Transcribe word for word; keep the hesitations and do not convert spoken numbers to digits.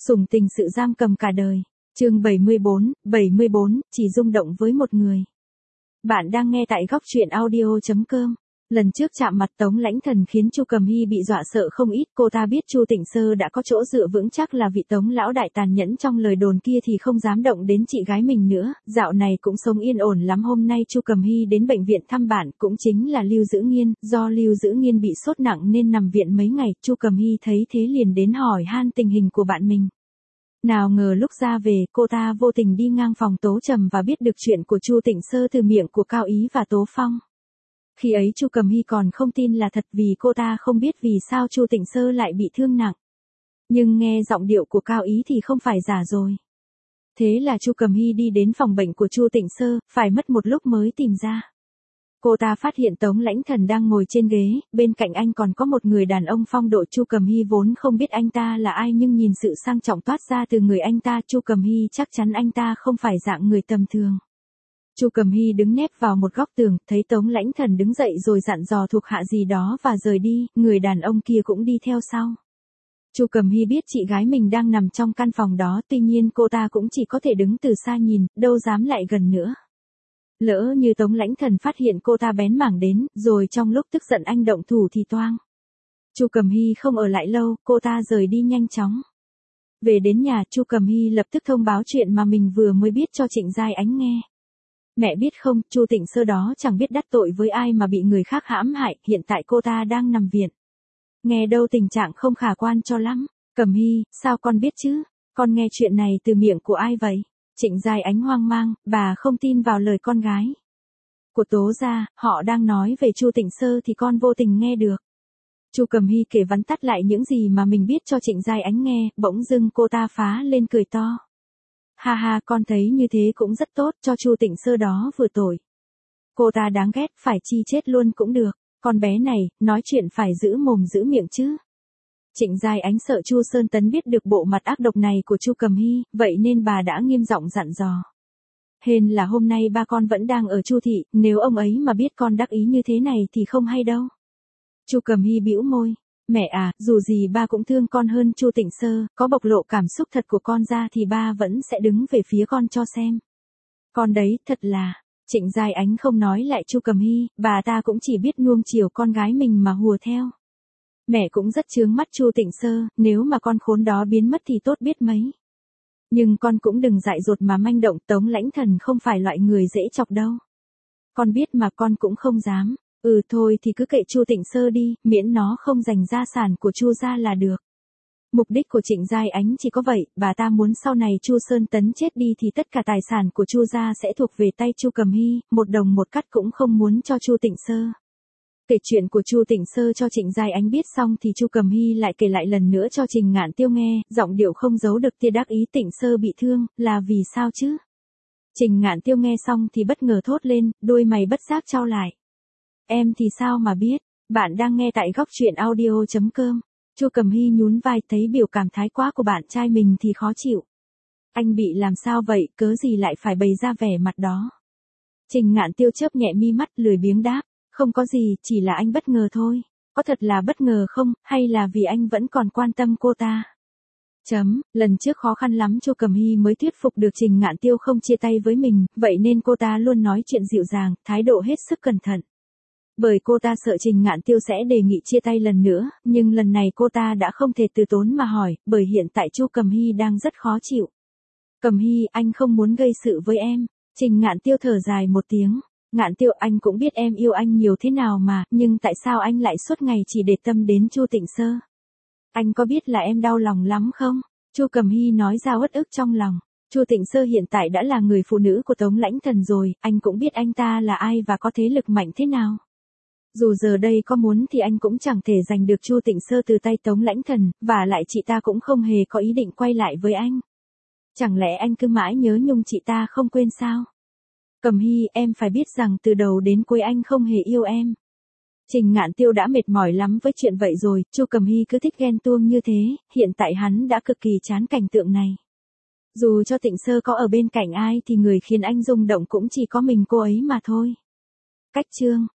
Sủng tình sự giam cầm cả đời. Chương bảy mươi bốn, bảy mươi bốn, chỉ rung động với một người. Bạn đang nghe tại góc truyện audio chấm com. Lần trước chạm mặt Tống Lãnh Thần khiến Chu Cầm Hy bị dọa sợ không ít, cô ta biết Chu Tịnh Sơ đã có chỗ dựa vững chắc là vị Tống lão đại tàn nhẫn trong lời đồn kia thì không dám động đến chị gái mình nữa, dạo này cũng sống yên ổn lắm. Hôm nay Chu Cầm Hy đến bệnh viện thăm bạn, cũng chính là Lưu Dữ Nghiên, do Lưu Dữ Nghiên bị sốt nặng nên nằm viện mấy ngày, Chu Cầm Hy thấy thế liền đến hỏi han tình hình của bạn mình. Nào ngờ lúc ra về, cô ta vô tình đi ngang phòng Tố Trầm và biết được chuyện của Chu Tịnh Sơ từ miệng của Cao Ý và Tố Phong. Khi ấy Chu Cầm Hy còn không tin là thật vì cô ta không biết vì sao Chu Tịnh Sơ lại bị thương nặng. Nhưng nghe giọng điệu của Cao Ý thì không phải giả rồi. Thế là Chu Cầm Hy đi đến phòng bệnh của Chu Tịnh Sơ, phải mất một lúc mới tìm ra. Cô ta phát hiện Tống Lãnh Thần đang ngồi trên ghế, bên cạnh anh còn có một người đàn ông phong độ. Chu Cầm Hy vốn không biết anh ta là ai nhưng nhìn sự sang trọng toát ra từ người anh ta, Chu Cầm Hy chắc chắn anh ta không phải dạng người tầm thường. Chu Cầm Hy đứng nép vào một góc tường, thấy Tống Lãnh Thần đứng dậy rồi dặn dò thuộc hạ gì đó và rời đi, người đàn ông kia cũng đi theo sau. Chu Cầm Hy biết chị gái mình đang nằm trong căn phòng đó, tuy nhiên cô ta cũng chỉ có thể đứng từ xa nhìn, đâu dám lại gần nữa. Lỡ như Tống Lãnh Thần phát hiện cô ta bén mảng đến, rồi trong lúc tức giận anh động thủ thì toang. Chu Cầm Hy không ở lại lâu, cô ta rời đi nhanh chóng. Về đến nhà, Chu Cầm Hy lập tức thông báo chuyện mà mình vừa mới biết cho Trịnh Giai Ánh nghe. Mẹ biết không, Chu Tịnh Sơ đó chẳng biết đắc tội với ai mà bị người khác hãm hại, hiện tại cô ta đang nằm viện. Nghe đâu tình trạng không khả quan cho lắm. Cầm Hy, sao con biết chứ? Con nghe chuyện này từ miệng của ai vậy? Trịnh Giai Ánh hoang mang, bà không tin vào lời con gái của Tố gia, họ đang nói về Chu Tịnh Sơ thì con vô tình nghe được. Chu Cầm Hy kể vắn tắt lại những gì mà mình biết cho Trịnh Giai Ánh nghe, bỗng dưng cô ta phá lên cười to. Ha ha, con thấy như thế cũng rất tốt, cho Chu Tịnh Sơ đó vừa tội. Cô ta đáng ghét, phải chi chết luôn cũng được, con bé này, nói chuyện phải giữ mồm giữ miệng chứ. Trịnh Giai Ánh sợ Chu Sơn Tấn biết được bộ mặt ác độc này của Chu Cầm Hy, vậy nên bà đã nghiêm giọng dặn dò. Hên là hôm nay ba con vẫn đang ở Chu thị, nếu ông ấy mà biết con đắc ý như thế này thì không hay đâu. Chu Cầm Hy bĩu môi. Mẹ à, dù gì ba cũng thương con hơn Chu Tịnh Sơ, có bộc lộ cảm xúc thật của con ra thì ba vẫn sẽ đứng về phía con cho xem. Con đấy, thật là... Trịnh Giai Ánh không nói lại Chu Cầm Hy, bà ta cũng chỉ biết nuông chiều con gái mình mà hùa theo. Mẹ cũng rất chướng mắt Chu Tịnh Sơ, nếu mà con khốn đó biến mất thì tốt biết mấy. Nhưng con cũng đừng dại dột mà manh động, Tống Lãnh Thần không phải loại người dễ chọc đâu. Con biết mà con cũng không dám. Ừ thôi thì cứ kệ Chu Tịnh Sơ đi, miễn nó không giành gia sản của Chu gia là được. Mục đích của Trịnh Giai Ánh chỉ có vậy, bà ta muốn sau này Chu Sơn Tấn chết đi thì tất cả tài sản của Chu gia sẽ thuộc về tay Chu Cầm Hy, một đồng một cắt cũng không muốn cho Chu Tịnh Sơ. Kể chuyện của Chu Tịnh Sơ cho Trịnh Giai Ánh biết xong thì Chu Cầm Hy lại kể lại lần nữa cho Trình Ngạn Tiêu nghe, giọng điệu không giấu được tia đắc ý. Tịnh Sơ bị thương, là vì sao chứ? Trình Ngạn Tiêu nghe xong thì bất ngờ thốt lên, đôi mày bất giác chau lại. Em thì sao mà biết, bạn đang nghe tại góc truyện audio chấm com. Chu Cầm Hy nhún vai, thấy biểu cảm thái quá của bạn trai mình thì khó chịu. Anh bị làm sao vậy, cớ gì lại phải bày ra vẻ mặt đó? Trình Ngạn Tiêu chớp nhẹ mi mắt, lười biếng đáp, không có gì, chỉ là anh bất ngờ thôi. Có thật là bất ngờ không, hay là vì anh vẫn còn quan tâm cô ta? Chấm, lần trước khó khăn lắm Chu Cầm Hy mới thuyết phục được Trình Ngạn Tiêu không chia tay với mình, vậy nên cô ta luôn nói chuyện dịu dàng, thái độ hết sức cẩn thận. Bởi cô ta sợ Trình Ngạn Tiêu sẽ đề nghị chia tay lần nữa, nhưng lần này cô ta đã không thể từ tốn mà hỏi, bởi hiện tại Chu Cầm Hy đang rất khó chịu. Cầm Hy, anh không muốn gây sự với em. Trình Ngạn Tiêu thở dài một tiếng. Ngạn Tiêu, anh cũng biết em yêu anh nhiều thế nào mà, nhưng tại sao anh lại suốt ngày chỉ để tâm đến Chu Tịnh Sơ? Anh có biết là em đau lòng lắm không? Chu Cầm Hy nói ra uất ức trong lòng. Chu Tịnh Sơ hiện tại đã là người phụ nữ của Tống Lãnh Thần rồi, anh cũng biết anh ta là ai và có thế lực mạnh thế nào. Dù giờ đây có muốn thì anh cũng chẳng thể giành được Chu Tịnh Sơ từ tay Tống Lãnh Thần, và lại chị ta cũng không hề có ý định quay lại với anh. Chẳng lẽ anh cứ mãi nhớ nhung chị ta không quên sao? Cầm Hy, em phải biết rằng từ đầu đến cuối anh không hề yêu em. Trình Ngạn Tiêu đã mệt mỏi lắm với chuyện vậy rồi, Chu Cầm Hy cứ thích ghen tuông như thế, hiện tại hắn đã cực kỳ chán cảnh tượng này. Dù cho Tịnh Sơ có ở bên cạnh ai thì người khiến anh rung động cũng chỉ có mình cô ấy mà thôi. Cách chương